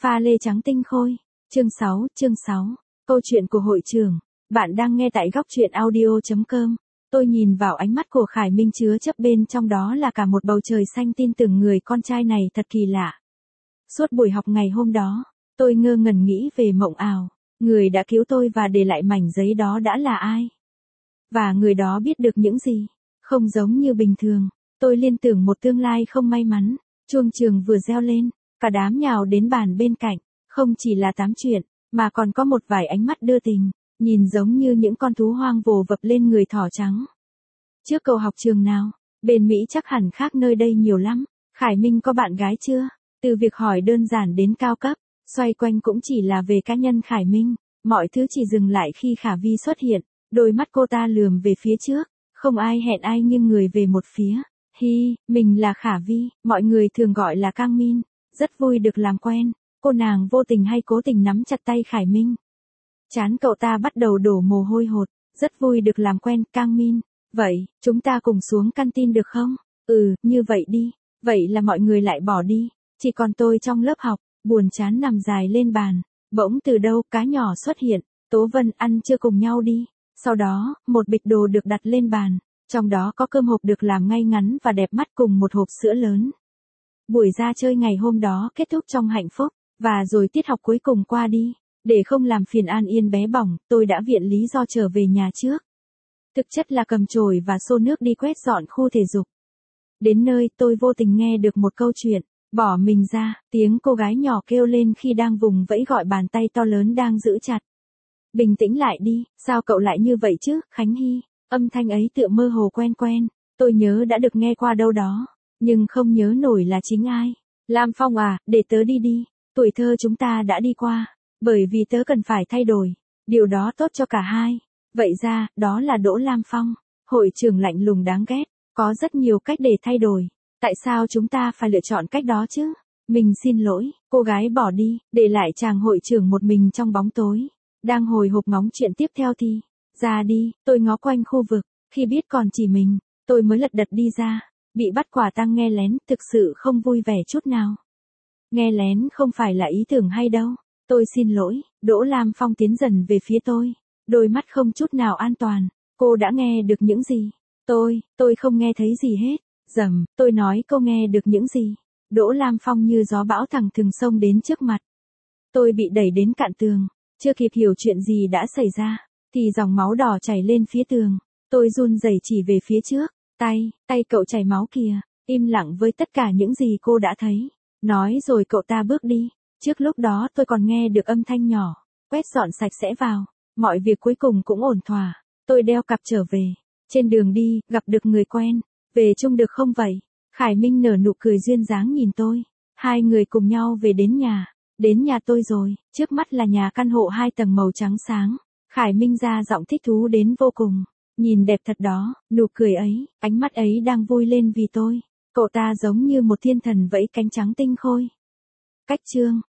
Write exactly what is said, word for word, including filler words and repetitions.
Pha lê trắng tinh khôi. Chương sáu, chương sáu. Câu chuyện của hội trưởng. Bạn đang nghe tại góc truyện audio chấm com. Tôi nhìn vào ánh mắt của Khải Minh chứa chấp bên trong đó là cả một bầu trời xanh, tin tưởng người con trai này thật kỳ lạ. Suốt buổi học ngày hôm đó, tôi ngơ ngẩn nghĩ về mộng ảo. Người đã cứu tôi và để lại mảnh giấy đó đã là ai? Và người đó biết được những gì? Không giống như bình thường, tôi liên tưởng một tương lai không may mắn. Chuông trường vừa reo lên, cả đám nhào đến bàn bên cạnh, không chỉ là tám chuyện, mà còn có một vài ánh mắt đưa tình, nhìn giống như những con thú hoang vồ vập lên người thỏ trắng. Trước cậu học trường nào? Bên Mỹ chắc hẳn khác nơi đây nhiều lắm. Khải Minh có bạn gái chưa? Từ việc hỏi đơn giản đến cao cấp, xoay quanh cũng chỉ là về cá nhân Khải Minh. Mọi thứ chỉ dừng lại khi Khả Vi xuất hiện, đôi mắt cô ta lườm về phía trước, không ai hẹn ai nghiêng người về một phía. Hi, mình là Khả Vi, mọi người thường gọi là Cang Min, rất vui được làm quen. Cô nàng vô tình hay cố tình nắm chặt tay Khải Minh. Trán cậu ta bắt đầu đổ mồ hôi hột, rất vui được làm quen, Cang Min. Vậy, chúng ta cùng xuống canteen được không? Ừ, như vậy đi. Vậy là mọi người lại bỏ đi, chỉ còn tôi trong lớp học, buồn chán nằm dài lên bàn. Bỗng từ đâu cá nhỏ xuất hiện, Tố Vân ăn trưa cùng nhau đi. Sau đó, một bịch đồ được đặt lên bàn, trong đó có cơm hộp được làm ngay ngắn và đẹp mắt cùng một hộp sữa lớn. Buổi ra chơi ngày hôm đó kết thúc trong hạnh phúc, và rồi tiết học cuối cùng qua đi. Để không làm phiền An Yên bé bỏng, tôi đã viện lý do trở về nhà trước. Thực chất là cầm chổi và xô nước đi quét dọn khu thể dục. Đến nơi tôi vô tình nghe được một câu chuyện. Bỏ mình ra, tiếng cô gái nhỏ kêu lên khi đang vùng vẫy gọi bàn tay to lớn đang giữ chặt. Bình tĩnh lại đi, sao cậu lại như vậy chứ, Khánh Hy? Âm thanh ấy tựa mơ hồ quen quen, tôi nhớ đã được nghe qua đâu đó, nhưng không nhớ nổi là chính ai. Lam Phong à, để tớ đi đi, tuổi thơ chúng ta đã đi qua, bởi vì tớ cần phải thay đổi, điều đó tốt cho cả hai. Vậy ra, đó là Đỗ Lam Phong, hội trưởng lạnh lùng đáng ghét, có rất nhiều cách để thay đổi. Tại sao chúng ta phải lựa chọn cách đó chứ? Mình xin lỗi, cô gái bỏ đi, để lại chàng hội trưởng một mình trong bóng tối. Đang hồi hộp ngóng chuyện tiếp theo thì, ra đi, tôi ngó quanh khu vực, khi biết còn chỉ mình, tôi mới lật đật đi ra, bị bắt quả tang nghe lén, thực sự không vui vẻ chút nào. Nghe lén không phải là ý tưởng hay đâu, tôi xin lỗi. Đỗ Lam Phong tiến dần về phía tôi, đôi mắt không chút nào an toàn, cô đã nghe được những gì? Tôi, tôi không nghe thấy gì hết. Dầm, tôi nói cô nghe được những gì? Đỗ Lam Phong như gió bão thẳng thừng xông đến trước mặt. Tôi bị đẩy đến cạn tường, chưa kịp hiểu chuyện gì đã xảy ra, thì dòng máu đỏ chảy lên phía tường. Tôi run rẩy chỉ về phía trước, tay, tay cậu chảy máu kìa, im lặng với tất cả những gì cô đã thấy. Nói rồi cậu ta bước đi, trước lúc đó tôi còn nghe được âm thanh nhỏ, quét dọn sạch sẽ vào, mọi việc cuối cùng cũng ổn thỏa. Tôi đeo cặp trở về, trên đường đi, gặp được người quen. Về chung được không vậy? Khải Minh nở nụ cười duyên dáng nhìn tôi. Hai người cùng nhau về đến nhà. Đến nhà tôi rồi, trước mắt là nhà căn hộ hai tầng màu trắng sáng. Khải Minh ra giọng thích thú đến vô cùng. Nhìn đẹp thật đó, nụ cười ấy, ánh mắt ấy đang vui lên vì tôi. Cậu ta giống như một thiên thần vẫy cánh trắng tinh khôi. Cách chương.